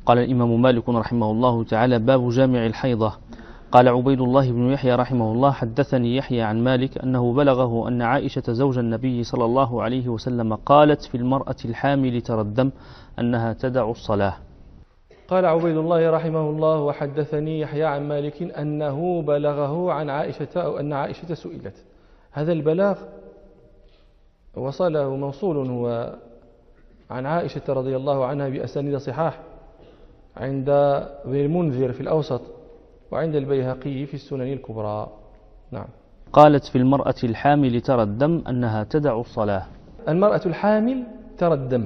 قال الإمام مالك رحمه الله تعالى: باب جامع الحيضة. قال عبيد الله بن يحيى رحمه الله: حدثني يحيى عن مالك أنه بلغه أن عائشة زوج النبي صلى الله عليه وسلم قالت في المرأة الحامل ترى الدم أنها تدع الصلاة. قال عبيد الله رحمه الله: وحدثني يحيى عن مالك أنه بلغه عن عائشة أو أن عائشة سئلت. هذا البلاغ وصله موصول هو عن عائشة رضي الله عنها بأسانيد صحاح عند ابن المنذر في الأوسط وعند البيهقي في السنن الكبرى. نعم. قالت في المرأة الحامل ترى الدم أنها تدع الصلاة. المرأة الحامل ترى الدم،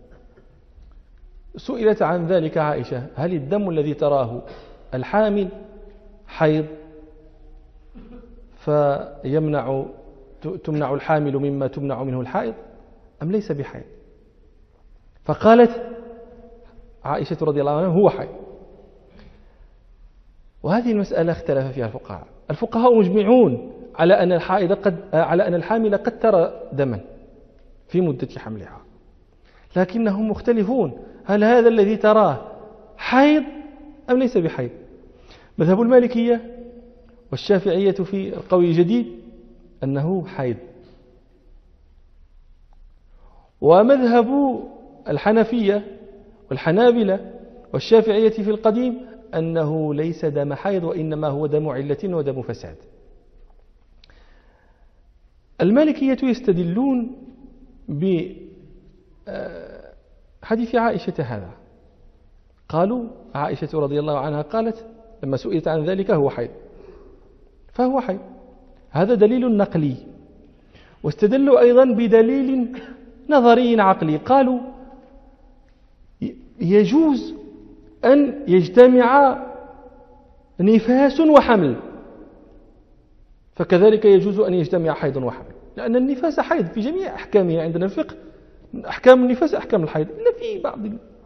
سئلت عن ذلك عائشة: هل الدم الذي تراه الحامل حيض تمنع الحامل مما تمنع منه الحائض أم ليس بحيض؟ فقالت عائشة رضي الله عنها: هو حيض. وهذه المسألة اختلف فيها الفقهاء مجمعون على أن الحامل قد ترى دما في مدة حملها، لكنهم مختلفون: هل هذا الذي تراه حيض أم ليس بحيض؟ مذهب المالكية والشافعية في القول الجديد أنه حيض، ومذهب الحنفية والحنابلة والشافعية في القديم أنه ليس دم حيض وإنما هو دم علة ودم فساد. المالكية يستدلون بحديث عائشة هذا، قالوا عائشة رضي الله عنها قالت لما سئلت عن ذلك: هو حيض، فهو حيض. هذا دليل نقلي. واستدلوا أيضا بدليل نظري عقلي، قالوا يجوز أن يجتمع نفاس وحمل، فكذلك يجوز أن يجتمع حيض وحمل، لأن النفاس حيض في جميع أحكامه عندنا الفقه، أحكام النفاس أحكام الحيض إلا في بعض.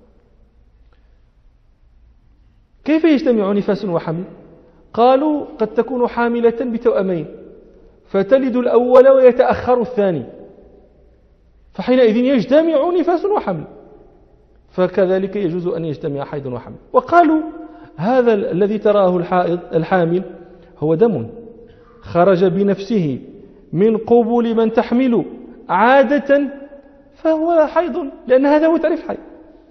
كيف يجتمع نفاس وحمل؟ قالوا قد تكون حاملة بتوأمين فتلد الأول ويتأخر الثاني، فحينئذ يجتمع نفاس وحمل، فكذلك يجوز أن يجتمع حيض وحمل. وقالوا هذا الذي تراه الحامل هو دم خرج بنفسه من قبل من تحمل عادة، فهو حيض، لأن هذا هو تعريف حيض.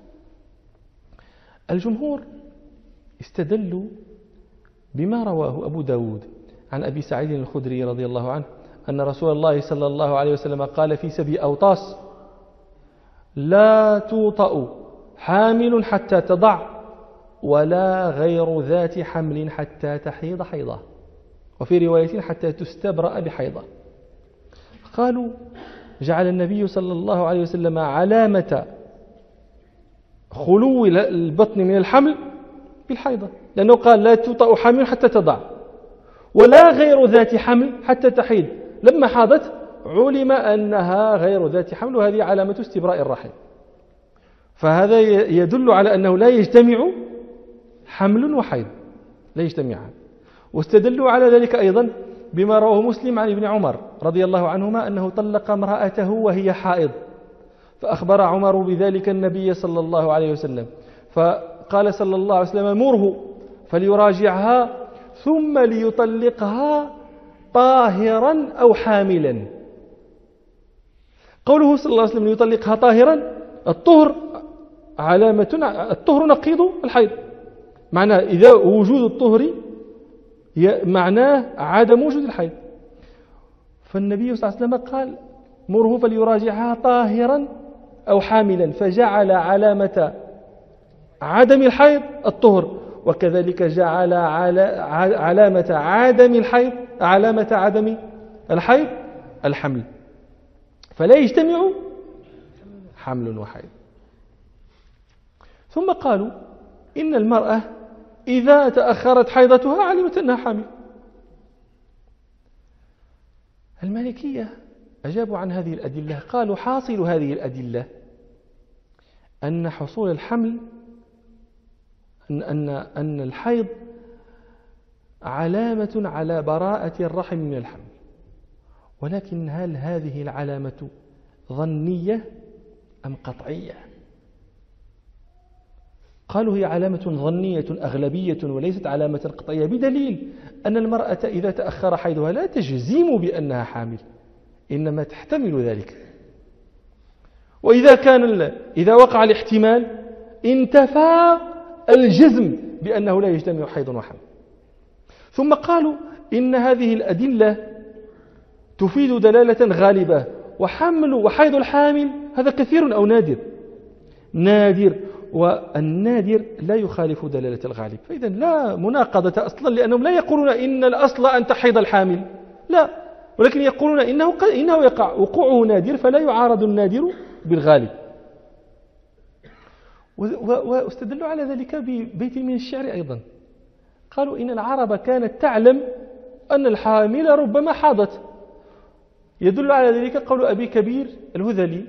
الجمهور استدلوا بما رواه أبو داود عن أبي سعيد الخدري رضي الله عنه أن رسول الله صلى الله عليه وسلم قال في سبي أوطاس: لا توطأ حامل حتى تضع ولا غير ذات حمل حتى تحيض حيضة، وفي رواية حتى تستبرأ بحيضة. قالوا جعل النبي صلى الله عليه وسلم علامة خلو البطن من الحمل بالحيضة، لأنه قال: لا توطأ حامل حتى تضع ولا غير ذات حمل حتى تحيض. لما حاضت علم أنها غير ذات حمل، وهذه علامة استبراء الرحم. فهذا يدل على أنه لا يجتمع حمل وحيض، لا يجتمعان. واستدلوا على ذلك أيضا بما رواه مسلم عن ابن عمر رضي الله عنهما أنه طلق امرأته وهي حائض، فأخبر عمر بذلك النبي صلى الله عليه وسلم، فقال صلى الله عليه وسلم: مره فليراجعها ثم ليطلقها طاهرا أو حاملا. قوله صلى الله عليه وسلم ليطلقها طاهرا، الطهر الطهر نقيض الحيض، معناه إذا وجود الطهر معناه عدم وجود الحيض. فالنبي صلى الله عليه وسلم قال: مره فليراجعها طاهرا أو حاملا، فجعل علامة عدم الحيض الطهر، وكذلك جعل علامة عدم الحيض علامة عدم الحيض الحمل، فلا يجتمع حمل وحيض. ثم قالوا إن المرأة إذا تأخرت حيضتها علمت أنها حامل. المالكية أجابوا عن هذه الأدلة، قالوا حاصل هذه الأدلة أن حصول الحمل أن الحيض علامة على براءة الرحم من الحمل، ولكن هل هذه العلامة ظنية أم قطعية؟ قالوا هي علامة ظنية أغلبية وليست علامة قطعية، بدليل أن المرأة إذا تأخر حيضها لا تجزم بأنها حامل، إنما تحتمل ذلك. وإذا إذا وقع الاحتمال انتفى الجزم بأنه لا يجتمع حيض وحمل. ثم قالوا إن هذه الأدلة تفيد دلالة غالبة، وحيض الحامل هذا كثير أو نادر، والنادر لا يخالف دلالة الغالب، فإذا لا مناقضة أصلا، لأنهم لا يقولون إن الأصل أن تحيض الحامل، لا، ولكن يقولون إنه يقع وقوعه نادر، فلا يعارض النادر بالغالب. واستدلوا على ذلك ببيت من الشعر أيضا، قالوا إن العرب كانت تعلم أن الحامل ربما حاضت. يدل على ذلك قول أبي كبير الهذلي: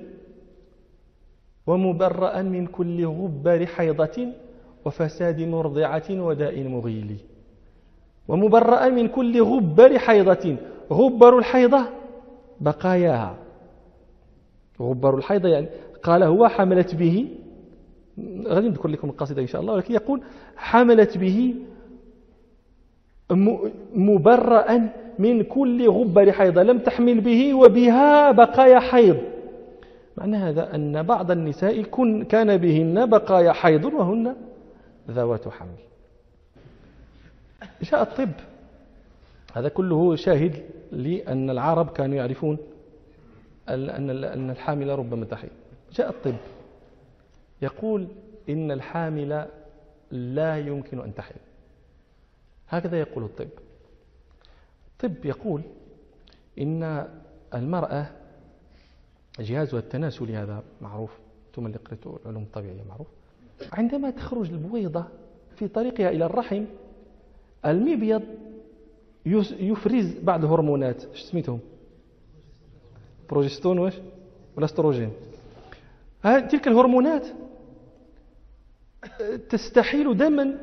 ومبرأ من كل غبار حيضة وفساد مرضعة وداء مغيل. ومبرأ من كل غبار حيضة، غبار الحيضة بقاياها، غبار الحيضة يعني قال هو حملت به، غادي نذكر لكم القصيدة إن شاء الله، ولكن يقول حملت به مبرأ من كل غبار حيضة، لم تحمل به وبها بقايا حيض. معنى هذا أن بعض النساء كان بهن بقايا حيض وهن ذوات حمل. جاء الطب، هذا كله شاهد لأن العرب كانوا يعرفون أن الحامل ربما تحيض. جاء الطب يقول إن الحامل لا يمكن أن تحيض، هكذا يقول الطب. الطب يقول إن المرأة جهازها التناسلي هذا معروف، ثم اللي قرأتوا العلوم الطبيعية معروف، عندما تخرج البويضة في طريقها إلى الرحم المبيض يفرز بعض هرمونات، ايش سميتهم؟ بروجستون ولا استروجين. تلك الهرمونات تستحيل دما،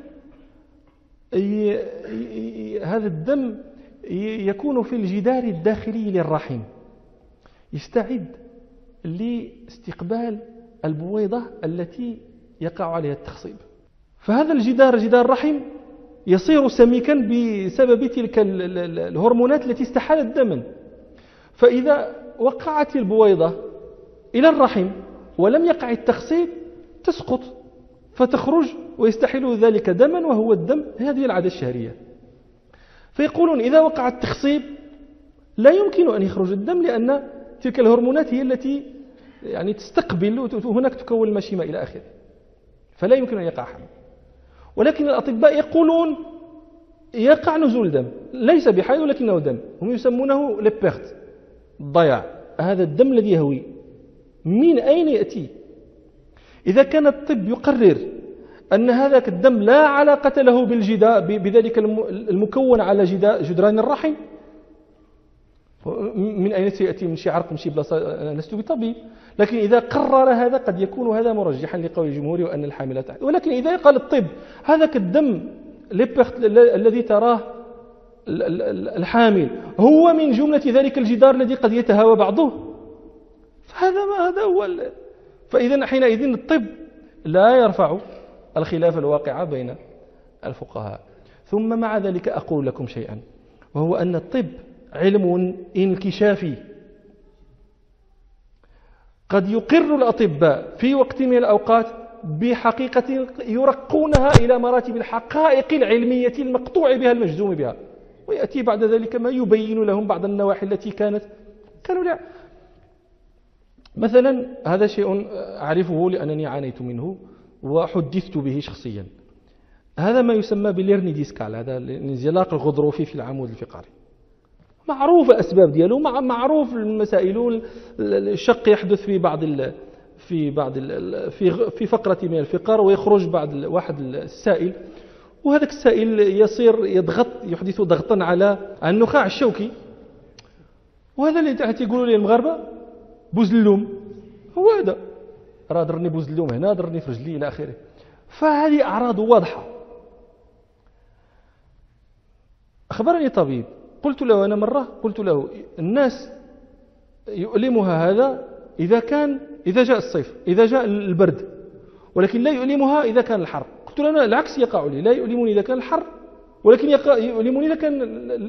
هذا الدم يكون في الجدار الداخلي للرحم، يستعد لاستقبال البويضة التي يقع عليها التخصيب. فهذا الجدار، جدار الرحم، يصير سميكا بسبب تلك الهرمونات التي استحالت دما. فإذا وقعت البويضة إلى الرحم ولم يقع التخصيب تسقط فتخرج ويستحيل ذلك دما، وهو الدم، هذه العادة الشهرية. فيقولون إذا وقع التخصيب لا يمكن أن يخرج الدم، لأن تلك الهرمونات هي التي يعني تستقبل، وهناك تكون المشيمة إلى آخره، فلا يمكن أن يقع حمل. ولكن الأطباء يقولون يقع نزول دم، ليس بحيض ولكنه دم، هم يسمونه لبيرت، الضياع. هذا الدم الذي يهوي من أين يأتي؟ إذا كان الطب يقرر أن هذاك الدم لا علاقة له بذلك المكون على جدران الرحم، من أين سيأتي؟ من شي عرق، من شي بلاصة، لست بطبيب. لكن إذا قرر هذا قد يكون هذا مرجحا لقول الجمهور وأن الحامل تحت. ولكن إذا قال الطب هذاك الدم الذي تراه الحامل هو من جملة ذلك الجدار الذي قد يتهاوى بعضه، هذا هو فإذا حينئذ الطب لا يرفع الخلاف الواقع بين الفقهاء. ثم مع ذلك أقول لكم شيئا، وهو أن الطب علم انكشافي. قد يقر الأطباء في وقت من الأوقات بحقيقة يرقونها إلى مراتب الحقائق العلمية المقطوع بها المجزوم بها، ويأتي بعد ذلك ما يبين لهم بعض النواحي التي كانوا لا. مثلا هذا شيء أعرفه لأنني عانيت منه وحدثت به شخصيا، هذا ما يسمى باليرني ديسكال، هذا الانزلاق الغضروفي في العمود الفقري، معروف الأسباب دياله، معروف المسائل. الشق يحدث في فقرة من الفقر، ويخرج بعد واحد السائل، وهذاك السائل يحدث ضغطا على النخاع الشوكي، وهذا اللي تحت يقولوا لي المغاربة بوزلوم، هو هذا، راه ضرني بوزلوم هنا، ضرني في رجلي إلى آخره. فهذه أعراض واضحة. أخبرني طبيب، قلت له أنا مرة، قلت له الناس يؤلمها هذا إذا جاء الصيف، إذا جاء البرد، ولكن لا يؤلمها إذا كان الحر. قلت له أنا العكس يقع لي، لا يؤلمني إذا كان الحر ولكن يؤلمني إذا كان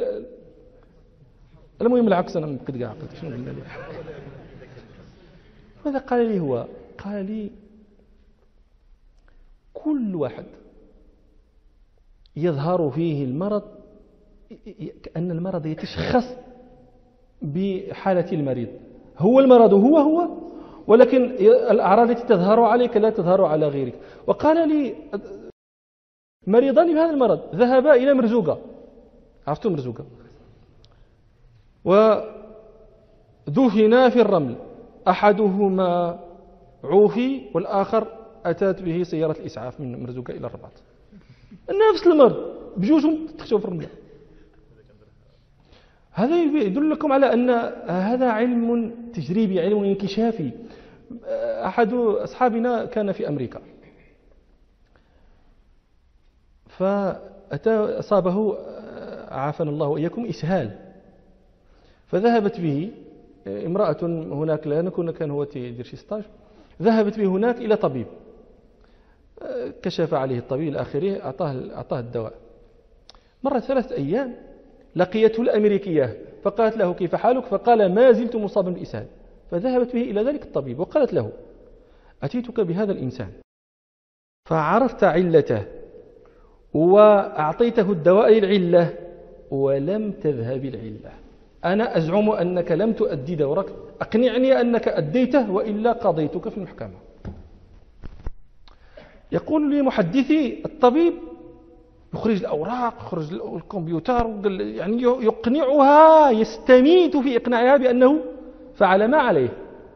المهم العكس. أنا قد قاعد شنو قلنا لي. ماذا قال لي هو؟ قال لي كل واحد يظهر فيه المرض كأن المرض يتشخص بحالة المريض، هو المرض هو ولكن الأعراض التي تظهر عليك لا تظهر على غيرك. وقال لي مريضان بهذا المرض ذهبا إلى مرزوقة، عرفتم مرزوقة، ودفنا في الرمل، أحدهما عوفي والآخر أتت به سيارة الإسعاف من مرزوقة إلى الرباط، نفس المرض بجوجهم تخشوا في الرملة. هذا يدل لكم على أن هذا علم تجريبي، علم انكشافي. أحد أصحابنا كان في أمريكا فأصابه عافانا الله وإياكم إسهال، فذهبت به امرأة هناك، لأن كان هو يدير شي ستاج، ذهبت به هناك إلى طبيب، كشف عليه الطبيب إلى آخره، أعطاه الدواء. مرت 3 أيام لقيته الأمريكية فقالت له كيف حالك؟ فقال ما زلت مصابا بالإسهال. فذهبت به إلى ذلك الطبيب وقالت له أتيتك بهذا الإنسان فعرفت علته وأعطيته الدواء للعلة ولم تذهب العلة، أنا أزعم أنك لم تؤدي دورك، أقنعني أنك أديته وإلا قضيتك في المحكمة. يقول لي محدثي الطبيب يخرج الأوراق، يخرج الكمبيوتر، يعني يقنعها، يستميت في إقناعها بأنه فعل ما عليه،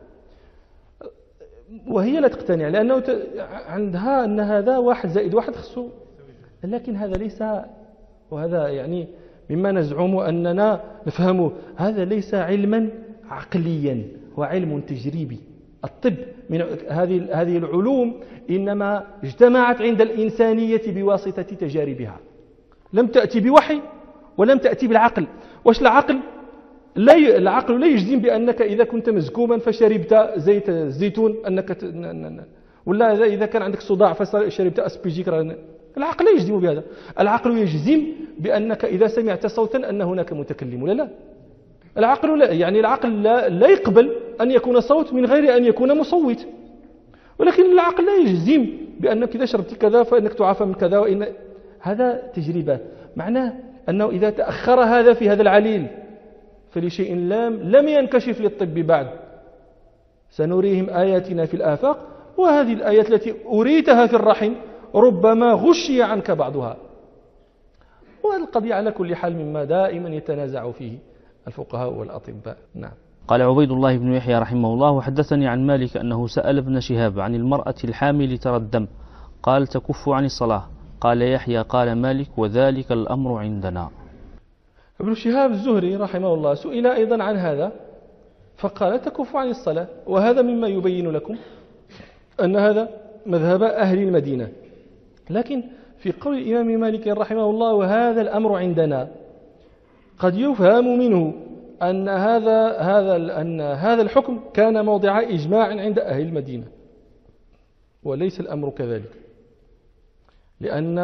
وهي لا تقتنع لأنه عندها أن هذا 1 زائد 1 خصه. لكن هذا ليس، وهذا يعني مما نزعم أننا نفهمه، هذا ليس علما عقليا، هو علم تجريبي. الطب من هذه العلوم إنما اجتمعت عند الإنسانية بواسطة تجاربها، لم تأتي بوحي ولم تأتي بالعقل. واش العقل؟ العقل لا يجزم بأنك إذا كنت مزكوما فشربت زيت الزيتون أنك ولا إذا كان عندك صداع فشربت أسبيجيك. العقل لا يجزم بهذا. العقل يجزم بأنك إذا سمعت صوتا أن هناك متكلم ولا لا. العقل لا، يعني العقل لا يقبل أن يكون صوت من غير أن يكون مصوت، ولكن العقل لا يجزم بأنك إذا شربت كذا فإنك تعافى من كذا. وإن هذا تجربة، معناه أنه إذا تأخر هذا في هذا العليل فلشيء لم ينكشف للطب بعد. سنريهم آياتنا في الآفاق، وهذه الآيات التي أريتها في الرحم ربما غشي عنك بعضها. وهذه القضية على كل حال مما دائما يتنازع فيه الفقهاء والأطباء. نعم. قال عبيد الله بن يحيى رحمه الله: وحدثني عن مالك أنه سأل ابن شهاب عن المرأة الحامل ترى الدم، قال تكف عن الصلاة. قال يحيى: قال مالك: وذلك الأمر عندنا. ابن شهاب الزهري رحمه الله سئل أيضا عن هذا فقال تكف عن الصلاة، وهذا مما يبين لكم أن هذا مذهب أهل المدينة. لكن في قول الإمام مالك رحمه الله وهذا الأمر عندنا، قد يفهم منه أن هذا الحكم كان موضع إجماع عند أهل المدينة، وليس الأمر كذلك، لأن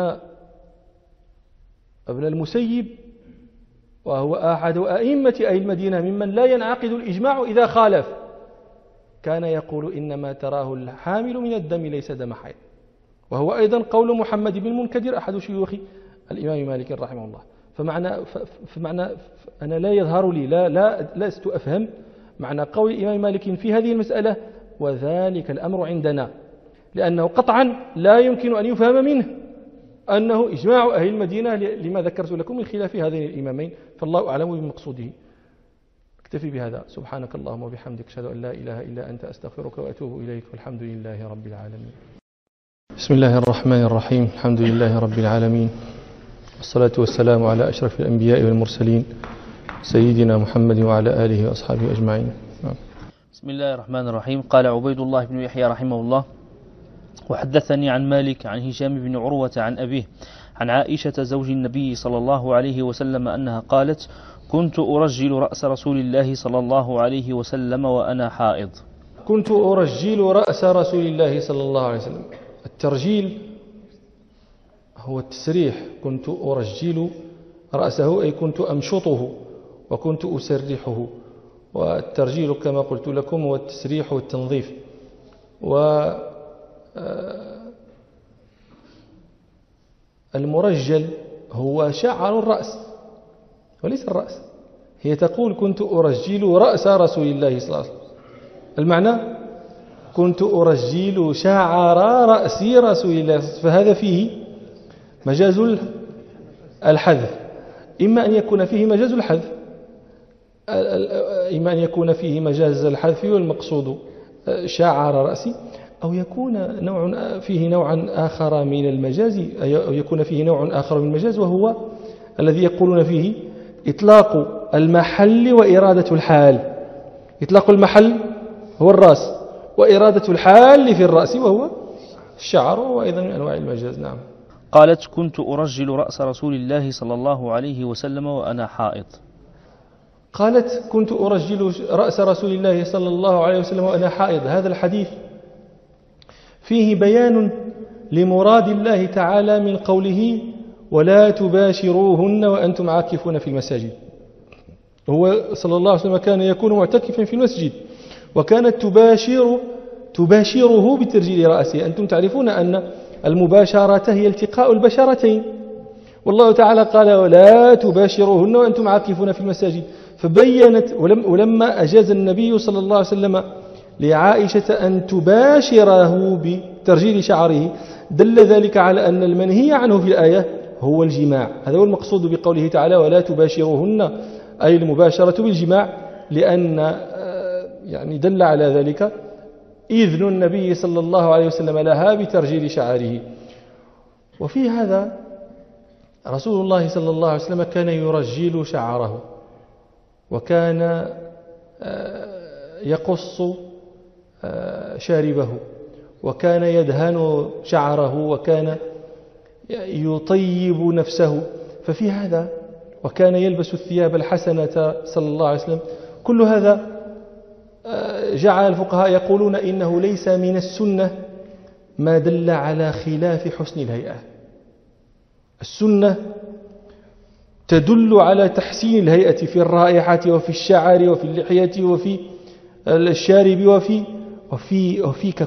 ابن المسيب وهو أحد أئمة أهل المدينة ممن لا ينعقد الإجماع إذا خالف، كان يقول إنما تراه الحامل من الدم ليس دم حيض، وهو أيضا قول محمد بن المنكدر أحد شيوخ الإمام مالك رحمه الله. فمعنى أنا لا يظهر لي لست أفهم معنى قول الإمام مالك في هذه المسألة وذلك الأمر عندنا، لأنه قطعا لا يمكن أن يفهم منه أنه إجماع أهل المدينة لما ذكرت لكم من خلاف هذين الإمامين، فالله أعلم بمقصوده. اكتفي بهذا. سبحانك اللهم وبحمدك، أشهد أن لا إله إلا أنت، أستغفرك وأتوب إليك، والحمد لله رب العالمين. بسم الله الرحمن الرحيم. الحمد لله رب العالمين، والصلاة والسلام على أشرف الأنبياء والمرسلين سيدنا محمد وعلى آله وأصحابه أجمعين. بسم الله الرحمن الرحيم. قال عبيد الله بن يحيى رحمه الله: وحدثني عن مالك عن هشام بن عروة عن أبيه عن عائشة زوج النبي صلى الله عليه وسلم أنها قالت: كنت أرجل رأس رسول الله صلى الله عليه وسلم وأنا حائض. كنت أرجل رأس رسول الله صلى الله عليه وسلم. الترجيل هو التسريح، كنت أرجل رأسه أي كنت أمشطه وكنت أسرحه، والترجيل كما قلت لكم هو التسريح والتنظيف. والمرجل هو شعر الرأس وليس الرأس. هي تقول كنت أرجل رأس رسول الله صلى الله عليه وسلم، المعنى كنت أرجل شعر رأس رسول الله، فهذا فيه مجاز الحذف، إما أن يكون فيه مجاز الحذف والمقصود شعر رأسي، أو يكون فيه نوعا آخر من المجاز، أو يكون فيه نوع آخر من المجاز، وهو الذي يقولون فيه إطلاق المحل وإرادة الحال. إطلاق المحل هو الرأس، وإرادة الحال في الرأس وهو الشعر، وأيضا من أنواع المجاز. نعم. قالت كنت أرجل رأس رسول الله صلى الله عليه وسلم وأنا حائض. قالت كنت أرجل رأس رسول الله صلى الله عليه وسلم وأنا حائض. هذا الحديث فيه بيان لمراد الله تعالى من قوله ولا تباشروهن وأنتم عاكفون في المساجد. هو صلى الله عليه وسلم كان يكون معتكفا في المسجد، وكانت تباشره بترجيل رأسه. أنتم تعرفون أن المباشرة هي التقاء البشرتين، والله تعالى قال ولا تباشروهن وأنتم عاكفون في المساجد. فبينت ولما أجاز النبي صلى الله عليه وسلم لعائشة أن تباشره بترجيل شعره، دل ذلك على أن المنهي عنه في الآية هو الجماع. هذا هو المقصود بقوله تعالى ولا تباشروهن، أي المباشرة بالجماع، لأن يعني دل على ذلك إذن النبي صلى الله عليه وسلم لها بترجيل شعره. وفي هذا رسول الله صلى الله عليه وسلم كان يرجل شعره، وكان يقص شاربه، وكان يدهن شعره، وكان يطيب نفسه. ففي هذا وكان يلبس الثياب الحسنة صلى الله عليه وسلم. كل هذا جعل الفقهاء يقولون إنه ليس من السنة ما دل على خلاف حسن الهيئة. السنة تدل على تحسين الهيئة في الرائحة وفي الشعر وفي اللحية وفي الشارب وفيك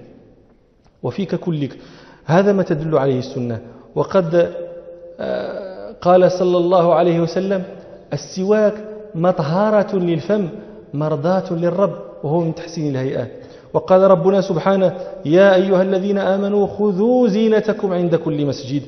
كلك. هذا ما تدل عليه السنة. وقد قال صلى الله عليه وسلم السواك مطهرة للفم مرضاة للرب، وهو من تحسين الهيئة. وقال ربنا سبحانه يا أيها الذين آمنوا خذوا زينتكم عند كل مسجد.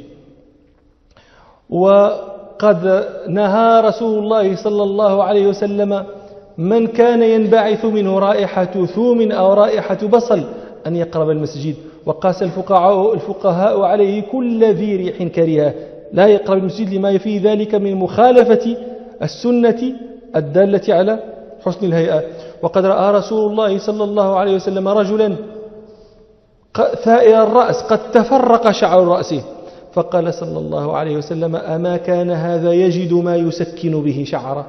وقد نهى رسول الله صلى الله عليه وسلم من كان ينبعث منه رائحة ثوم أو رائحة بصل أن يقرب المسجد، وقاس الفقهاء عليه كل ذي ريح كريهة لا يقرب المسجد، لما في ذلك من مخالفة السنة الدالة على حسن الهيئة. وقد رأى رسول الله صلى الله عليه وسلم رجلا ثائر الرأس قد تفرق شعر رأسه، فقال صلى الله عليه وسلم أما كان هذا يجد ما يسكن به شعره.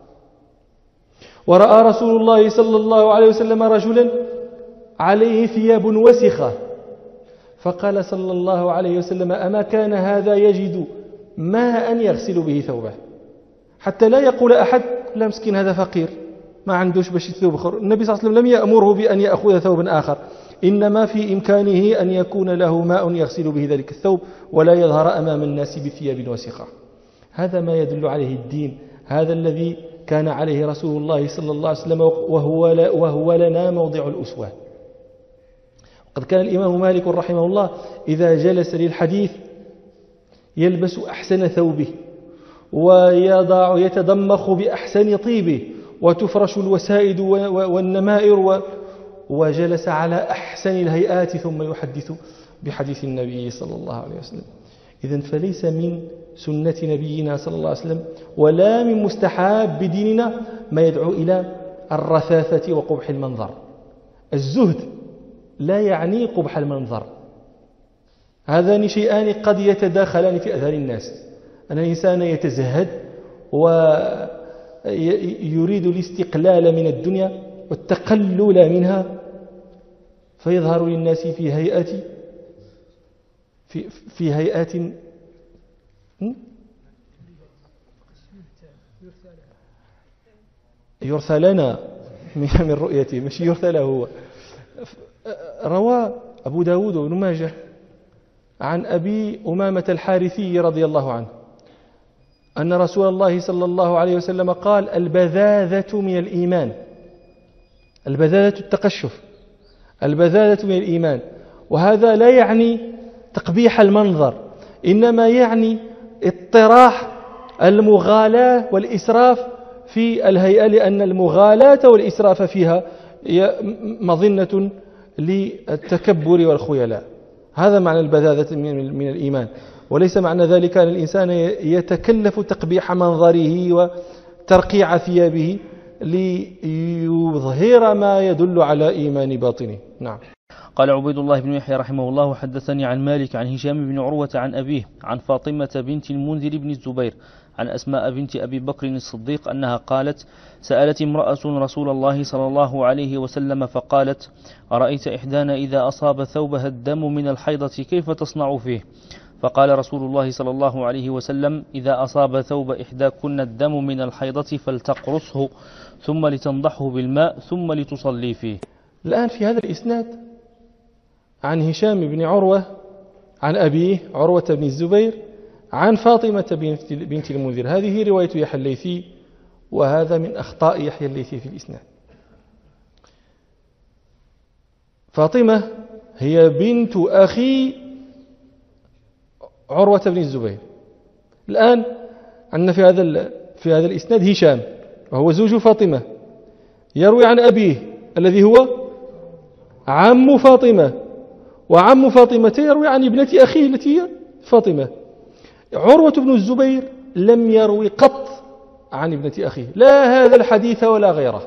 ورأى رسول الله صلى الله عليه وسلم رجلا عليه ثياب وسخة، فقال صلى الله عليه وسلم أما كان هذا يجد ماء يغسل به ثوبه، حتى لا يقول أحد لا مسكين هذا فقير ما عندوش باش يثوب آخر. النبي صلى الله عليه وسلم لم يأمره بأن يأخذ ثوبا آخر، إنما في إمكانه أن يكون له ماء يغسل به ذلك الثوب ولا يظهر أمام الناس بثياب وسخة. هذا ما يدل عليه الدين، هذا الذي كان عليه رسول الله صلى الله عليه وسلم، وهو لنا موضع الأسوة. قد كان الإمام مالك رحمه الله إذا جلس للحديث يلبس أحسن ثوبه ويتضمخ بأحسن طيبه وتفرش الوسائد والنمائر وجلس على أحسن الهيئات ثم يحدث بحديث النبي صلى الله عليه وسلم. إذن فليس من سنة نبينا صلى الله عليه وسلم ولا من مستحاب بديننا ما يدعو إلى الرثاثة وقبح المنظر. الزهد لا يعني قبح المنظر، هذان شيئان قد يتداخلان في أذهان الناس. أن الإنسان يتزهد ويريد الاستقلال من الدنيا والتقلل منها، فيظهر للناس في هيئة في هيئات يرثى لنا من رؤيته، مش يرثى له هو. روى أبو داود وابن ماجه عن أبي أمامة الحارثي رضي الله عنه أن رسول الله صلى الله عليه وسلم قال: البذاذة من الإيمان. البذاذة التقشف، البذاذة من الإيمان. وهذا لا يعني تقبيح المنظر، إنما يعني اطراح المغالاة والإسراف في الهيئة، لأن المغالاة والإسراف فيها مظنة للتكبر والخيلاء. هذا معنى البذاذة من الإيمان، وليس معنى ذلك أن الإنسان يتكلف تقبيح منظره وترقيع ثيابه ليظهر ما يدل على إيمان باطنه. نعم. قال عبيد الله بن يحيى رحمه الله: حدثني عن مالك عن هشام بن عروة عن أبيه عن فاطمة بنت المنذر بن الزبير عن أسماء بنت أبي بكر الصديق أنها قالت: سألت امرأة رسول الله صلى الله عليه وسلم فقالت: أرأيت إحدانا إذا أصاب ثوبها الدم من الحيضة كيف تصنع فيه؟ فقال رسول الله صلى الله عليه وسلم: إذا أصاب ثوب إحداكن الدم من الحيضة فلتقرصه ثم لتنضحه بالماء ثم لتصلي فيه. الآن في هذا الإسناد عن هشام بن عروة عن أبيه عروة بن الزبير عن فاطمة بنت المنذر. هذه رواية يحيى الليثي، وهذا من أخطاء يحيى الليثي في الإسناد. فاطمة هي بنت أخي عروة بن الزبير. الآن عندنا في هذا الإسناد هشام وهو زوج فاطمة يروي عن أبيه الذي هو عم فاطمة، وعم فاطمة يروي عن ابنة أخيه التي هي فاطمة. عروة بن الزبير لم يروي قط عن ابنة أخيه، لا هذا الحديث ولا غيره،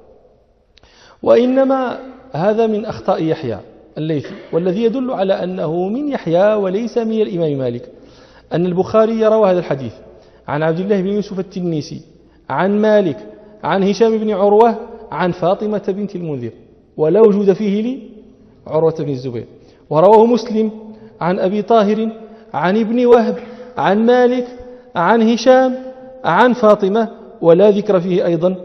وإنما هذا من أخطاء يحيى الليثي، والذي يدل على أنه من يحيى وليس من الإمام مالك. أن البخاري يروى هذا الحديث عن عبد الله بن يوسف التنيسي عن مالك عن هشام بن عروة عن فاطمة بنت المنذر، ولا وجود فيه لعروة بن الزبير. ورواه مسلم عن أبي طاهر عن ابن وهب عن مالك عن هشام عن فاطمة، ولا ذكر فيه أيضا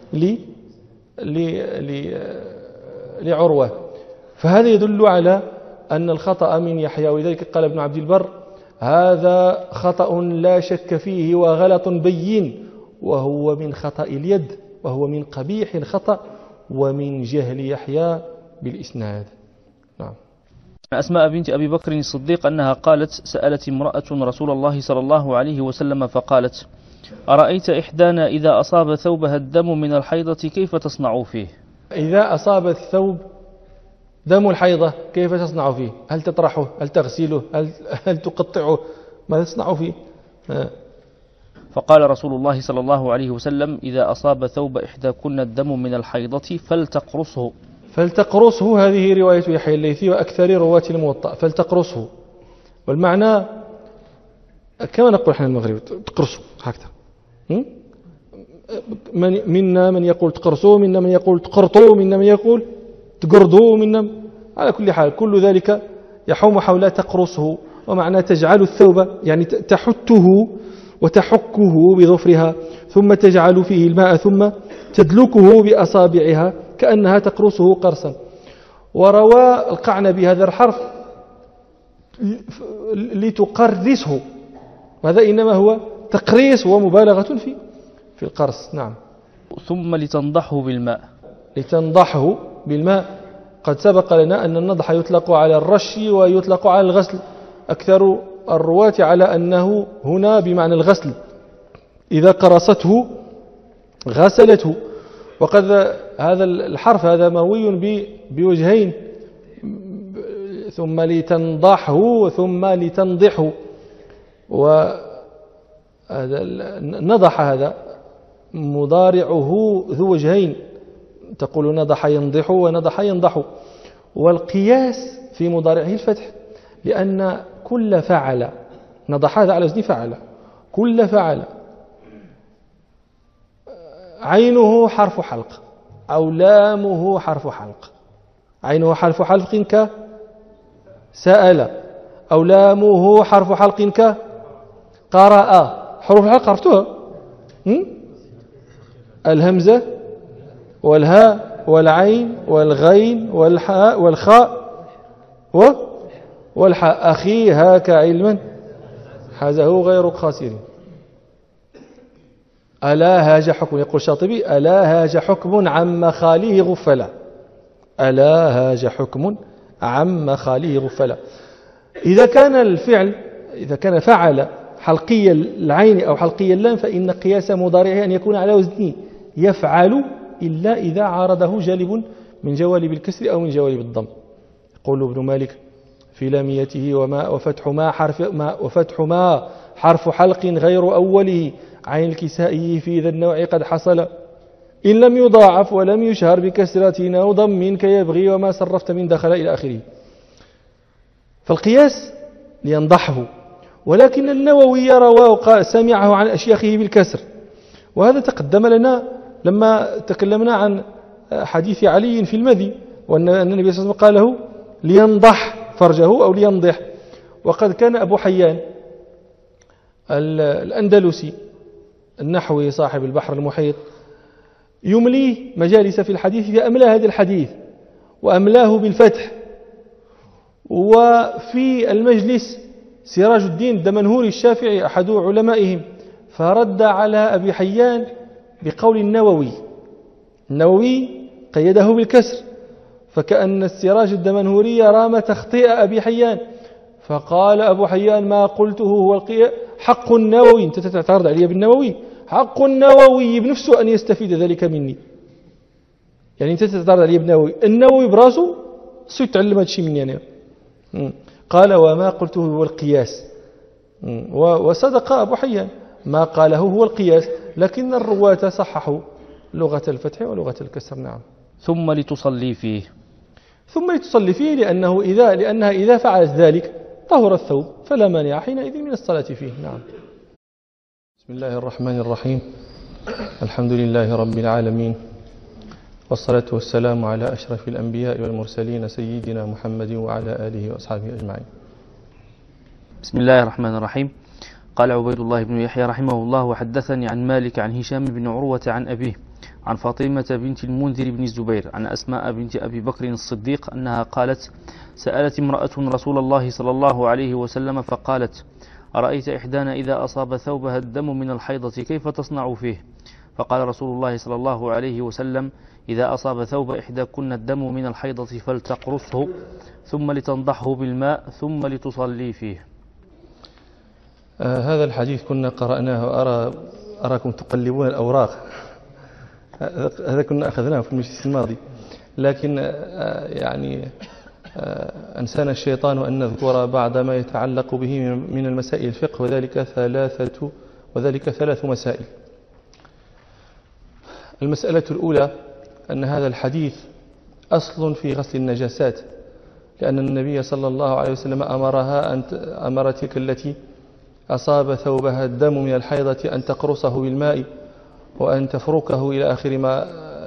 لعروة. فهذا يدل على أن الخطأ من يحيى، ولذلك قال ابن عبد البر: هذا خطأ لا شك فيه وغلط بين، وهو من خطأ اليد، وهو من قبيح الخطأ ومن جهل يحيى بالإسناد. نعم. أسماء بنت أبي بكر الصديق أنها قالت: سألت امرأة رسول الله صلى الله عليه وسلم فقالت: أرأيت إحدانا إذا أصاب ثوبها الدم من الحيضة كيف تصنع فيه؟ إذا أصاب الثوب دم الحيضة كيف تصنع فيه؟ هل تطرحه؟ هل تغسله؟ هل تقطعه؟ ماذا تصنع فيه؟ فقال رسول الله صلى الله عليه وسلم: إذا أصاب ثوب إحداكن الدم من الحيضة فلتقرصه. فلتقرصه، هذه رواية يحيى الليثي وأكثر رواة الموطأ. فلتقرصه، والمعنى كما نقول احنا المغرب: تقرصه هكذا. منا من يقول تقرصه، منا من يقول تقرطه، منا من يقول تقردوا، منا. على كل حال كل ذلك يحوم حول تقرصه، ومعنى تجعل الثوب يعني تحته وتحكه بظفرها، ثم تجعل فيه الماء، ثم تدلكه بأصابعها كأنها تقرصه قرصا. وروى القعنبي هذا الحرف لتقرصه، وهذا إنما هو تقريص ومبالغة في القرص. نعم. ثم لتنضحه بالماء. لتنضحه بالماء. قد سبق لنا أن النضح يطلق على الرش ويطلق على الغسل، أكثر الرواة على أنه هنا بمعنى الغسل، إذا قرصته غسلته. وقد هذا الحرف هذا مروي بوجهين: ثم لتنضحه ثم لتنضحه. ونضح هذا مضارعه ذو وجهين، تقول نضح ينضح ونضح ينضح. والقياس في مضارعه الفتح، لأن كل فعل، نضح هذا على وزن فعل، كل فعل عينه حرف حلق أو لامه حرف حلق. عينه حرف حلق كسأل، أو لامه حرف حلق قرأ. حروف الحلق عرفتوها؟ الهمزة والهاء والعين والغين والحاء والخاء والحاء. أخي هاك علما حازه غير خاسر. ألا هاج حكم، يقول الشاطبي ألا هاج حكم عم خاليه غفلا. ألا هاج حكم عم خاليه غفلا. إذا كان الفعل فعل حلقي العين أو حلقي اللام فإن قياس مضارعه أن يكون على وزن يفعل، إلا إذا عارضه جالب من جوالب الكسر أو من جوالب الضم. يقول ابن مالك في لاميته وفتح ما حرف حلق غير أوله عين الكسائي في ذا النوع قد حصل إن لم يضاعف ولم يشهر بكسرة أو ضم كيبغي وما صرفت من دخل إلى آخره. فالقياس لينضحه، ولكن النووي رواه سمعه عن أشياخه بالكسر، وهذا تقدم لنا لما تكلمنا عن حديث علي في المذي، وأن النبي صلى الله عليه وسلم قال له لينضح فرجه أو لينضح. وقد كان أبو حيان الأندلسي النحوي صاحب البحر المحيط يمليه مجالس في الحديث، فأملى هذا الحديث وأملاه بالفتح. وفي المجلس سراج الدين الدمنهوري الشافعي أحد علمائهم فرد على أبي حيان بقول النووي قيده بالكسر، فكأن السراج الدمنهوري رام تخطئ أبي حيان، فقال أبو حيان ما قلته هو حق النووي. أنت تعترض علي بالنووي؟ حق النووي بنفسه أن يستفيد ذلك مني. يعني أنت تعترض علي بالنووي، النووي براسه سيتعلم هذا الشيء مني أنا. قال وما قلته هو القياس. وصدق أبو حيان، ما قاله هو القياس، لكن الرواة صححوا لغة الفتح ولغة الكسر. نعم. ثم لتصلي فيه لأنها إذا فعلت ذلك طهر الثوب فلا مانع حينئذ من الصلاة فيه. نعم. بسم الله الرحمن الرحيم. الحمد لله رب العالمين، والصلاة والسلام على أشرف الأنبياء والمرسلين سيدنا محمد وعلى آله وأصحابه أجمعين. بسم الله الرحمن الرحيم. قال عبيد الله بن يحيى رحمه الله وحدثني عن مالك عن هشام بن عروة عن أبيه عن فاطمة بنت المنذر بن الزبير عن أسماء بنت أبي بكر الصديق أنها قالت سألت امرأة رسول الله صلى الله عليه وسلم فقالت أرأيت إحدانا إذا أصاب ثوبها الدم من الحيضة كيف تصنع فيه؟ فقال رسول الله صلى الله عليه وسلم إذا أصاب ثوب إحداكن الدم من الحيضة فلتقرصه ثم لتنضحه بالماء ثم لتصلي فيه. هذا الحديث كنا قرأناه، أراكم تقلبون الأوراق. هذا كنا أخذناه في المجلس الماضي، لكن أنسانا الشيطان أن نذكر بعض ما يتعلق به من المسائل الفقه، وذلك ثلاث مسائل. المسألة الأولى أن هذا الحديث أصل في غسل النجاسات، لأن النبي صلى الله عليه وسلم أمر تلك التي أصاب ثوبها الدم من الحيضة أن تقرصه بالماء وأن تفركه إلى آخر ما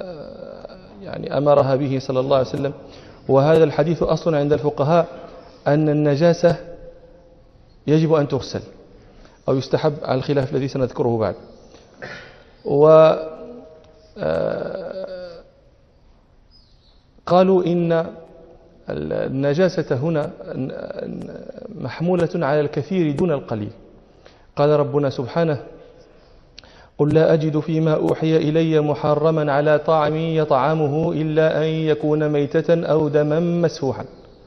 أمرها به صلى الله عليه وسلم. وهذا الحديث أصل عند الفقهاء أن النجاسة يجب أن تغسل أو يستحب، على الخلاف الذي سنذكره بعد. قالوا إن النجاسة هنا محمولة على الكثير دون القليل. قال ربنا سبحانه قل لا أجد فيما أوحي إلي محرما على طاعم يطعمه إلا أن يكون ميتة أو دما مسفوحا.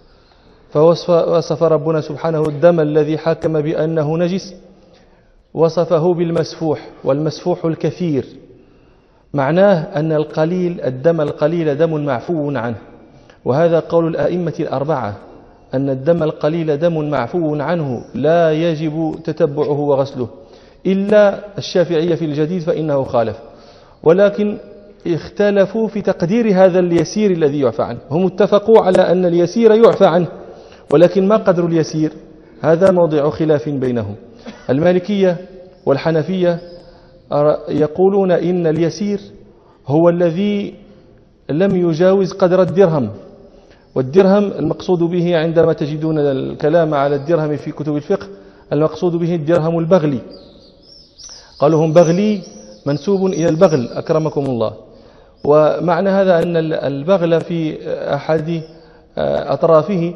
فوصف ربنا سبحانه الدم الذي حكم بأنه نجس وصفه بالمسفوح، والمسفوح الكثير، معناه أن الدم القليل دم معفو عنه. وهذا قول الآئمة الأربعة، أن الدم القليل دم معفو عنه لا يجب تتبعه وغسله، إلا الشافعية في الجديد فإنه خالف. ولكن اختلفوا في تقدير هذا اليسير الذي يعفى عنه. هم اتفقوا على أن اليسير يعفى عنه، ولكن ما قدر اليسير؟ هذا موضع خلاف بينهم. المالكية والحنفية يقولون إن اليسير هو الذي لم يجاوز قدر الدرهم، والدرهم المقصود به عندما تجدون الكلام على الدرهم في كتب الفقه المقصود به الدرهم البغلي، قالوا هم بغلي منسوب إلى البغل أكرمكم الله. ومعنى هذا أن البغل في أحد أطرافه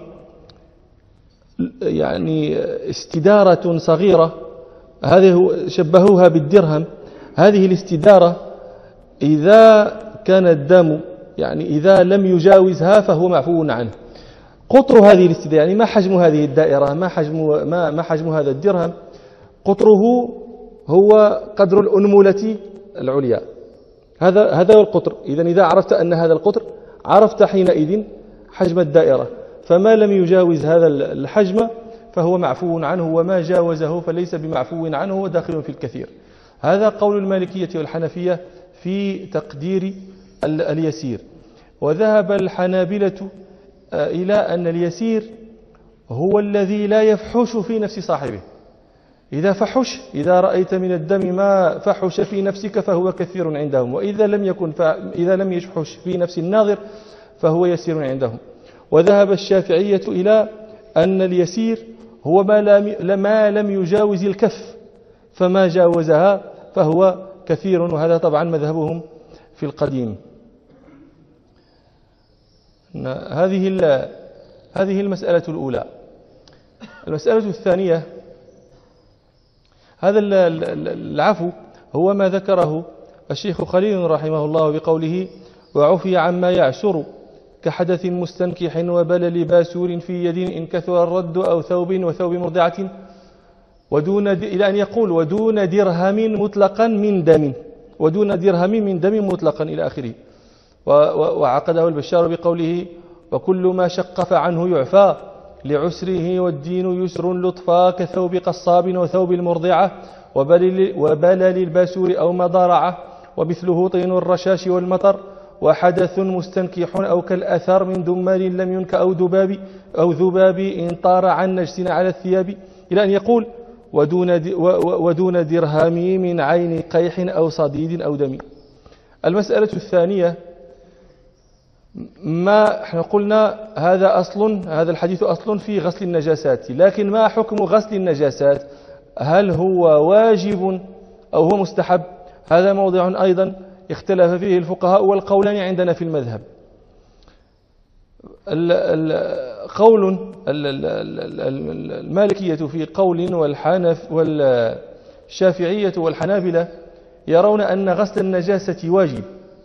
يعني استدارة صغيرة، هذه شبهوها بالدرهم. هذه الاستدارة إذا كان الدم يعني إذا لم يجاوزها فهو معفو عنه. قطر هذه الاستدارة يعني ما حجم هذه الدائرة، ما حجم هذا الدرهم، قطره هو قدر الأنملة العليا، هذا هو القطر. إذا عرفت أن هذا القطر عرفت حينئذ حجم الدائرة، فما لم يجاوز هذا الحجم فهو معفو عنه، وما جاوزه فليس بمعفو عنه وداخل في الكثير. هذا قول المالكية والحنفية في تقدير اليسير. وذهب الحنابلة إلى أن اليسير هو الذي لا يفحش في نفس صاحبه. إذا رأيت من الدم ما فحش في نفسك فهو كثير عندهم، وإذا لم يفحش في نفس الناظر فهو يسير عندهم. وذهب الشافعية إلى أن اليسير هو ما لم يجاوز الكف، فما جاوزها فهو كثير، وهذا طبعا مذهبهم في القديم. هذه المسألة الأولى. المسألة الثانية، هذا العفو هو ما ذكره الشيخ خليل رحمه الله بقوله وعفي عما يعسر كحدث مستنكح وبلل باسور في يد إن كثر الرد أو ثوب وثوب مرضعة إلى أن يقول ودون درهم مطلقا من دم، ودون درهم من دم مطلقا إلى آخره. وعقده البشار بقوله وكل ما شق فعنه يعفى لعسره والدين يسر لطفا كثوب قصاب وثوب المرضعة وبلل الباسور أو مضارعة ومثله طين الرشاش والمطر وحدث مستنكح أو كالأثر من دمال لم ينك أو ذباب إن طار عن نجس على الثياب، إلى أن يقول ودون درهم من عين قيح أو صديد أو دم. المسألة الثانية، ما احنا قلنا هذا الحديث أصل في غسل النجاسات، لكن ما حكم غسل النجاسات؟ هل هو واجب أو هو مستحب؟ هذا موضوع أيضا اختلف فيه الفقهاء، والقولان عندنا في المذهب. قول المالكية في قول والشافعية والحنابلة يرون أن غسل النجاسة واجب،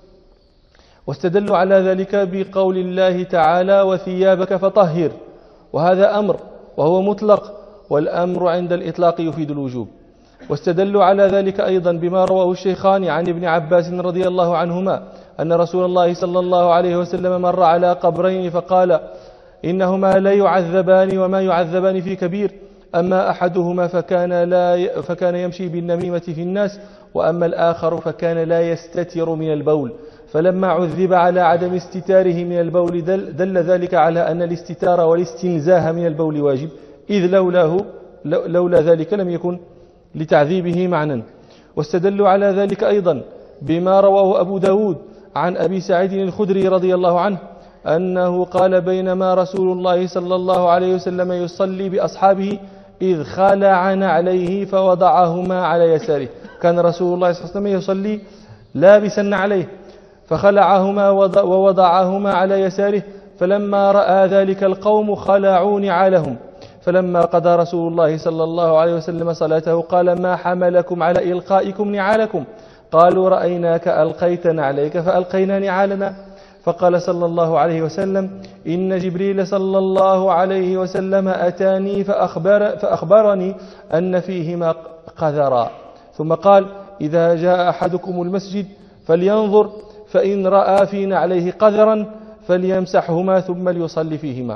واستدلوا على ذلك بقول الله تعالى وثيابك فطهر، وهذا أمر وهو مطلق، والأمر عند الإطلاق يفيد الوجوب. واستدلوا على ذلك أيضا بما رواه الشيخان عن ابن عباس رضي الله عنهما أن رسول الله صلى الله عليه وسلم مر على قبرين فقال إنهما لا يعذبان وما يعذبان في كبير، أما أحدهما فكان يمشي بالنميمة في الناس، وأما الآخر فكان لا يستتر من البول، فلما عذب على عدم استتاره من البول دل ذلك على أن الاستتار والاستنزاه من البول واجب، إذ لولا ذلك لم يكن لتعذيبه معنى. واستدلوا على ذلك أيضا بما رواه أبو داود عن أبي سعيد الخدري رضي الله عنه أنه قال بينما رسول الله صلى الله عليه وسلم يصلي بأصحابه إذ خلعن عليه فوضعهما على يساره. كان رسول الله صلى الله عليه وسلم يصلي لابسا عليه فخلعهما ووضعهما على يساره، فلما رأى ذلك القوم خلعوا نعالهم، فلما قضى رسول الله صلى الله عليه وسلم صلاته قال ما حملكم على إلقائكم نعالكم؟ قالوا رأيناك ألقيت نعليك فألقينا نعالنا. فقال صلى الله عليه وسلم إن جبريل صلى الله عليه وسلم أتاني فأخبرني أن فيهما قذرا، ثم قال إذا جاء أحدكم المسجد فلينظر فإن رأى في نعليه قذرا فليمسحهما ثم ليصلي فيهما.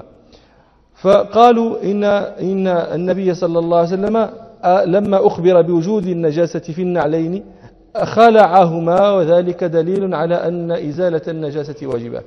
فقالوا إن النبي صلى الله عليه وسلم لما أخبر بوجود النجاسة في النعلين خلعهما، وذلك دليل على أن إزالة النجاسة واجبة.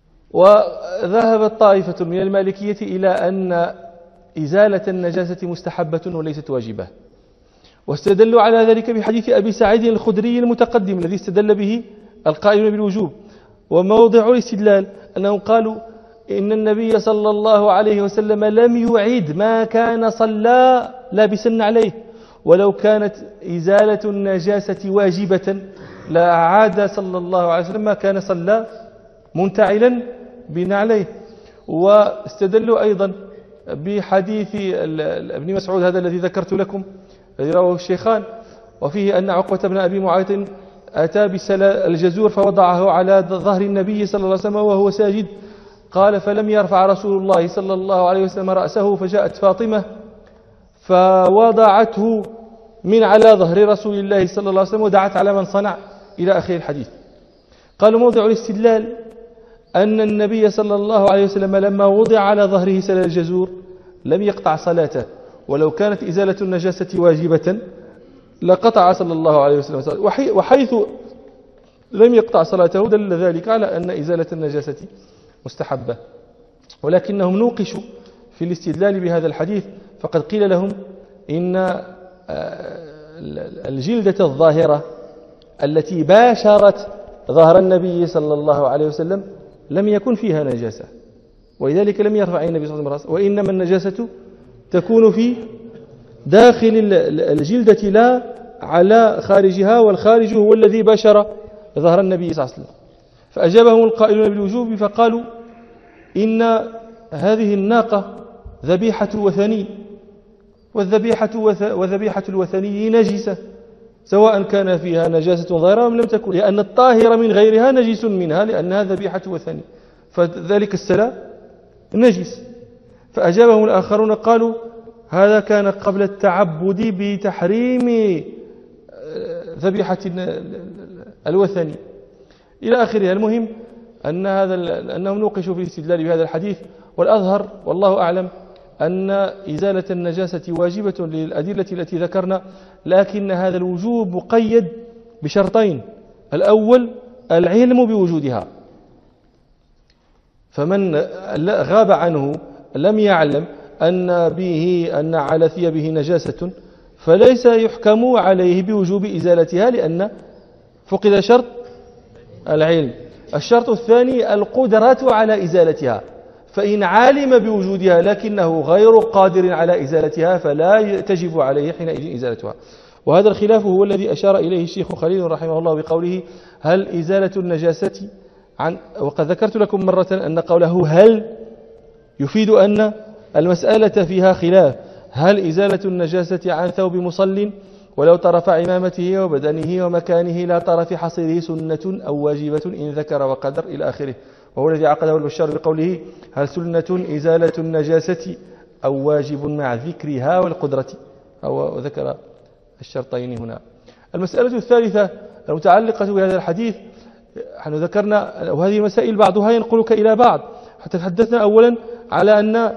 وذهبت طائفة من المالكية إلى أن إزالة النجاسة مستحبة وليست واجبة، واستدلوا على ذلك بحديث أبي سعيد الخدري المتقدم الذي استدل به القائل بالوجوب. وموضع الاستدلال أنهم قالوا إن النبي صلى الله عليه وسلم لم يعيد ما كان صلى لابسا عليه، ولو كانت إزالة النجاسة واجبة لا أعاد صلى الله عليه وسلم ما كان صلى منتعلا بنعليه. واستدلوا أيضا بحديث ابن مسعود هذا الذي ذكرت لكم الذي رواه الشيخان، وفيه أن عقبة بن أبي معيط أتى الجزور فوضعه على ظهر النبي صلى الله عليه وسلم وهو ساجد، قال فلم يرفع رسول الله صلى الله عليه وسلم رأسه، فجاءت فاطمة فوضعته من على ظهر رسول الله صلى الله عليه وسلم ودعت على من صنع إلى آخر الحديث. قالوا موضع الاستدلال أن النبي صلى الله عليه وسلم لما وضع على ظهره سل الجزور لم يقطع صلاته، ولو كانت إزالة النجاسة واجبة لقطع صلى الله عليه وسلم صلاته، وحيث لم يقطع صلاته دل ذلك على أن إزالة النجاسة مستحبة. ولكنهم نوقشوا في الاستدلال بهذا الحديث، فقد قيل لهم إن الجلدة الظاهرة التي باشرت ظهر النبي صلى الله عليه وسلم لم يكن فيها نجاسة، ولذلك لم يرفع النبي صلى الله عليه وسلم، وإنما النجاسة تكون في داخل الجلدة لا على خارجها، والخارج هو الذي باشر ظهر النبي صلى الله عليه وسلم. فأجابهم القائلون بالوجوب فقالوا إن هذه الناقة ذبيحة وثني، وذبيحة الوثني نجسة سواء كان فيها نجاسة ظاهرة أم لم تكن، لأن الطاهر من غيرها نجس منها لأنها ذبيحة وثني، فذلك السلاء نجس. فأجابهم الآخرون قالوا هذا كان قبل التعبد بتحريم ذبيحة الوثني إلى آخره. المهم أنهم نوقشوا في الاستدلال بهذا الحديث، والأظهر والله أعلم أن إزالة النجاسة واجبة للأدلة التي ذكرنا، لكن هذا الوجوب مقيد بشرطين: الأول العلم بوجودها، فمن غاب عنه لم يعلم أن على ثيابه نجاسة فليس يحكم عليه بوجوب إزالتها، لأن فقد شرط العلم. الشرط الثاني القدرة على إزالتها، فإن علم بوجودها لكنه غير قادر على إزالتها فلا تجب عليه حينئذ إزالتها. وهذا الخلاف هو الذي أشار إليه الشيخ خليل رحمه الله بقوله هل إزالة النجاسة وقد ذكرت لكم مرة أن قوله هل يفيد أن المسألة فيها خلاف، هل إزالة النجاسة عن ثوب مصل ولو طرف عمامته وبدنه ومكانه لا طرف حصيره سنة أو واجبة إن ذكر وقدر إلى آخره، وهو الذي عقده البشار بقوله هل سنة إزالة النجاسة أو واجب مع ذكرها والقدرة، أو ذكر الشرطين هنا. المسألة الثالثة المتعلقة بهذا الحديث، نحن ذكرنا وهذه المسائل بعضها ينقلك إلى بعض، حتى تحدثنا أولا على أن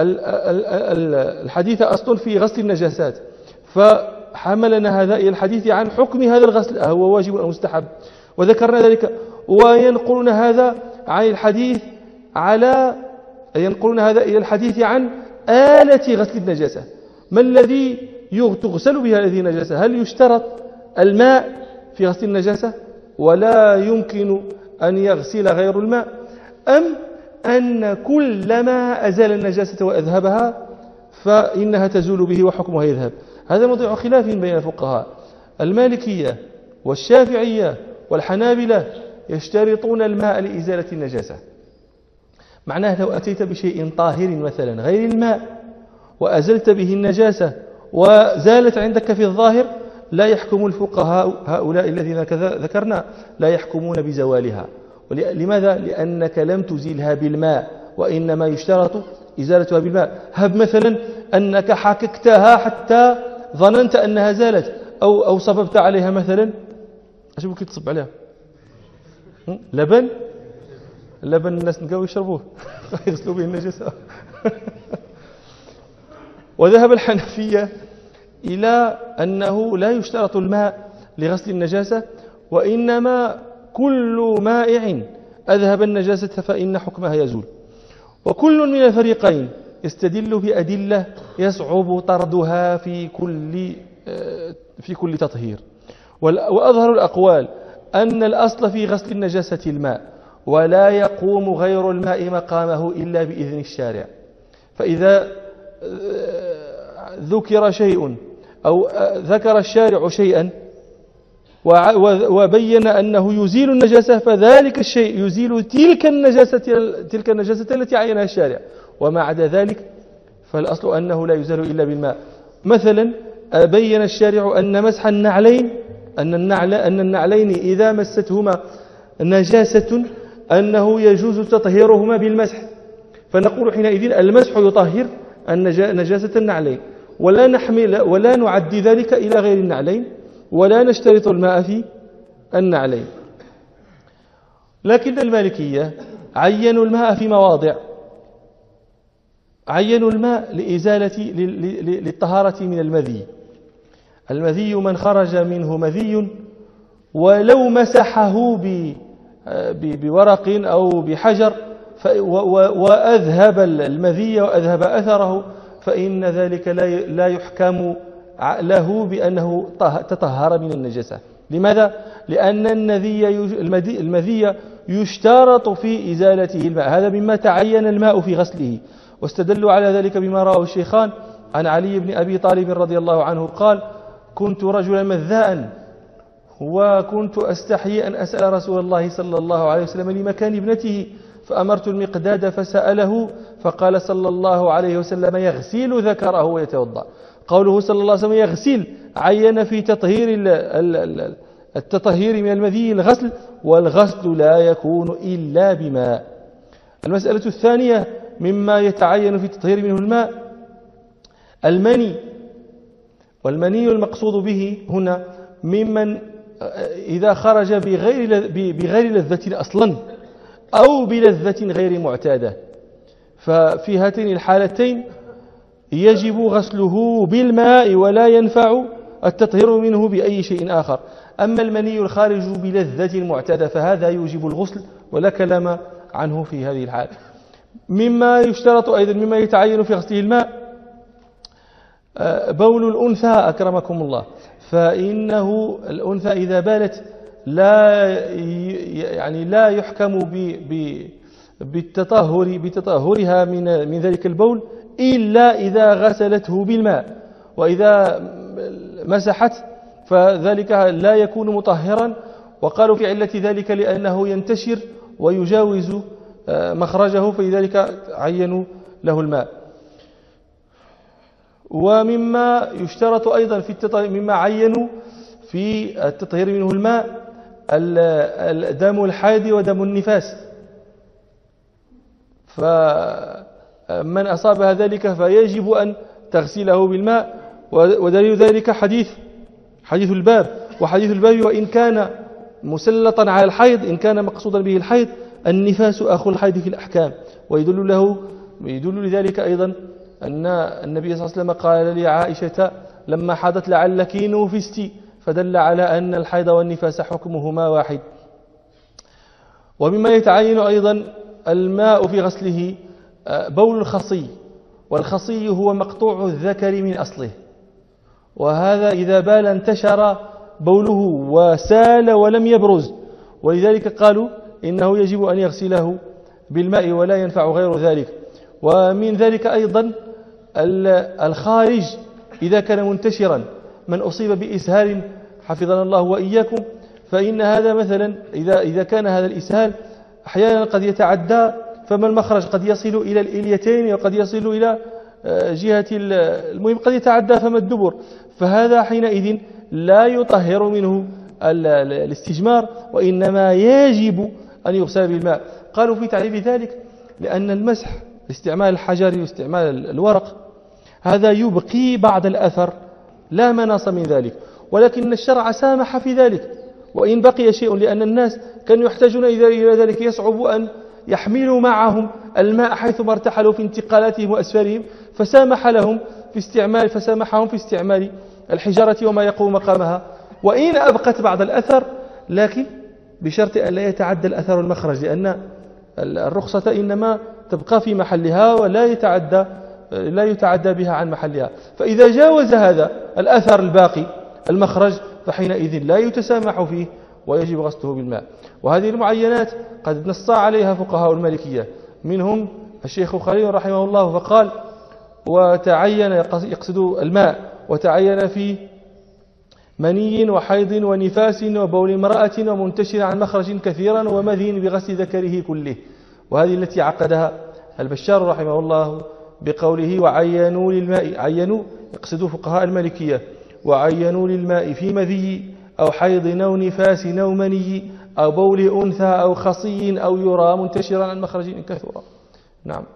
الحديث أصل في غسل النجاسات، فحملنا هذا إلى الحديث عن حكم هذا الغسل هو واجب أو مستحب، وذكرنا ذلك. وينقلون هذا عن الحديث ينقلون هذا إلى الحديث عن آلة غسل النجاسة، ما الذي تغسل بها هذه النجاسة؟ هل يشترط الماء في غسل النجاسة ولا يمكن أن يغسل غير الماء، أم أن كلما أزال النجاسة وأذهبها فإنها تزول به وحكمها يذهب؟ هذا موضوع خلاف بين الفقهاء. المالكية والشافعية والحنابلة يشترطون الماء لإزالة النجاسة، معناه لو أتيت بشيء طاهر مثلا غير الماء وأزلت به النجاسة وزالت عندك في الظاهر لا يحكم الفقهاء هؤلاء الذين ذكرنا لا يحكمون بزوالها. لماذا؟ لأنك لم تزيلها بالماء، وإنما يشترط إزالتها بالماء. هب مثلا أنك حككتها حتى ظننت أنها زالت، أو صببت عليها مثلا ايش ممكن تصب عليها؟ لبن الناس نلقاو يشربوه يغسلوا به النجاسة. وذهب الحنفية إلى أنه لا يشترط الماء لغسل النجاسة، وإنما كل مائع أذهب النجاسة فإن حكمها يزول. وكل من الفريقين يستدل بأدلة يصعب طردها في كل تطهير. وأظهر الأقوال أن الأصل في غسل النجاسة الماء، ولا يقوم غير الماء مقامه إلا بإذن الشارع. فإذا ذكر شيء أو ذكر الشارع شيئا وبين أنه يزيل النجاسة، فذلك الشيء يزيل تلك النجاسة التي عينها الشارع، وما عدا ذلك فالأصل أنه لا يزال إلا بالماء. مثلا بين الشارع أن مسح النعلين أن النعلين إذا مستهما نجاسة أنه يجوز تطهيرهما بالمسح، فنقول حينئذ المسح يطهر نجاسة النعلين، ولا نعدي ذلك إلى غير النعلين، ولا نشترط الماء في النعلين. لكن المالكية عينوا الماء في مواضع، عينوا الماء للطهارة من المذي. المذي من خرج منه مذي ولو مسحه بورق أو بحجر وأذهب المذي وأذهب أثره، فإن ذلك لا يحكم له بأنه تطهر من النجاسة. لماذا؟ لأن المذي يشترط في إزالته الماء، هذا مما تعين الماء في غسله. واستدلوا على ذلك بما رواه الشيخان عن علي بن أبي طالب رضي الله عنه قال: كنت رجلا مذاء وكنت أستحيي أن أسأل رسول الله صلى الله عليه وسلم لمكان ابنته، فأمرت المقداد فسأله، فقال صلى الله عليه وسلم: يغسل ذكره ويتوضأ. قوله صلى الله عليه وسلم يغسل عين في التطهير من المذي الغسل، والغسل لا يكون إلا بماء. المسألة الثانية مما يتعين في التطهير منه الماء المني، والمني المقصود به هنا ممن إذا خرج بغير لذة أصلا أو بلذة غير معتادة، ففي هاتين الحالتين يجب غسله بالماء ولا ينفع التطهير منه بأي شيء آخر. أما المني الخارج بلذة معتادة فهذا يوجب الغسل ولا كلام عنه في هذه الحالة. مما يشترط أيضا مما يتعين في غسله الماء بول الأنثى أكرمكم الله، فإنه الأنثى إذا بالت لا يحكم بتطهرها من ذلك البول إلا إذا غسلته بالماء، وإذا مسحت فذلك لا يكون مطهرا. وقالوا في علة ذلك لأنه ينتشر ويجاوز مخرجه، فلذلك عينوا له الماء. ومما يشترط أيضا مما عينوا في التطهير منه الماء دم الحيض ودم النفاس، فمن أصابها ذلك فيجب أن تغسله بالماء. ودليل ذلك حديث الباب، وحديث الباب وإن كان مسلطا على الحيض، إن كان مقصودا به الحيض، النفاس أخو الحيض في الأحكام. ويدل لذلك أيضا أن النبي صلى الله عليه وسلم قال لعائشة لما حاضت: لعلك نوفست، فدل على أن الحيض والنفاس حكمهما واحد. ومما يتعين أيضا الماء في غسله بول الخصي، والخصي هو مقطوع الذكر من أصله، وهذا إذا بال انتشر بوله وسال ولم يبرز، ولذلك قالوا إنه يجب أن يغسله بالماء ولا ينفع غير ذلك. ومن ذلك أيضا الخارج إذا كان منتشرا، من أصيب بإسهال حفظنا الله وإياكم، فإن هذا مثلا إذا كان هذا الإسهال أحيانا قد يتعدى، فما المخرج قد يصل إلى الإليتين وقد يصل إلى جهة المهم قد يتعدى فما الدبر، فهذا حينئذ لا يطهر منه الاستجمار، وإنما يجب أن يغسل بالماء. قالوا في تعريف ذلك لأن المسح باستعمال الحجر واستعمال الورق هذا يبقي بعض الأثر لا مناص من ذلك، ولكن الشرع سامح في ذلك وإن بقي شيء، لأن الناس كانوا يحتاجون إلى ذلك، يصعب أن يحملوا معهم الماء حيثما ارتحلوا في انتقالاتهم وأسفارهم، فسامحهم في استعمال الحجارة وما يقوم مقامها، وإن أبقت بعض الأثر لكن بشرط أن لا يتعدى الأثر المخرج، لأن الرخصة إنما تبقى في محلها ولا يتعدى بها عن محلها. فإذا جاوز هذا الأثر الباقي المخرج فحينئذ لا يتسامح فيه ويجب غسله بالماء. وهذه المعينات قد نص عليها فقهاء المالكية، منهم الشيخ خليل رحمه الله فقال: وتعين، يقصد الماء، وتعين في مني وحيض ونفاس وبول امرأة ومنتشر عن مخرج كثيرا ومذين بغسل ذكره كله. وهذه التي عقدها البشار رحمه الله بقوله: وعينوا للماء، عينوا يقصد فقهاء المالكية، وعينوا للماء في مذي أو حيض أو نفاس أو مني أو بول أنثى أو خصي أو يرى منتشرا عن مخرج كثيرا. نعم.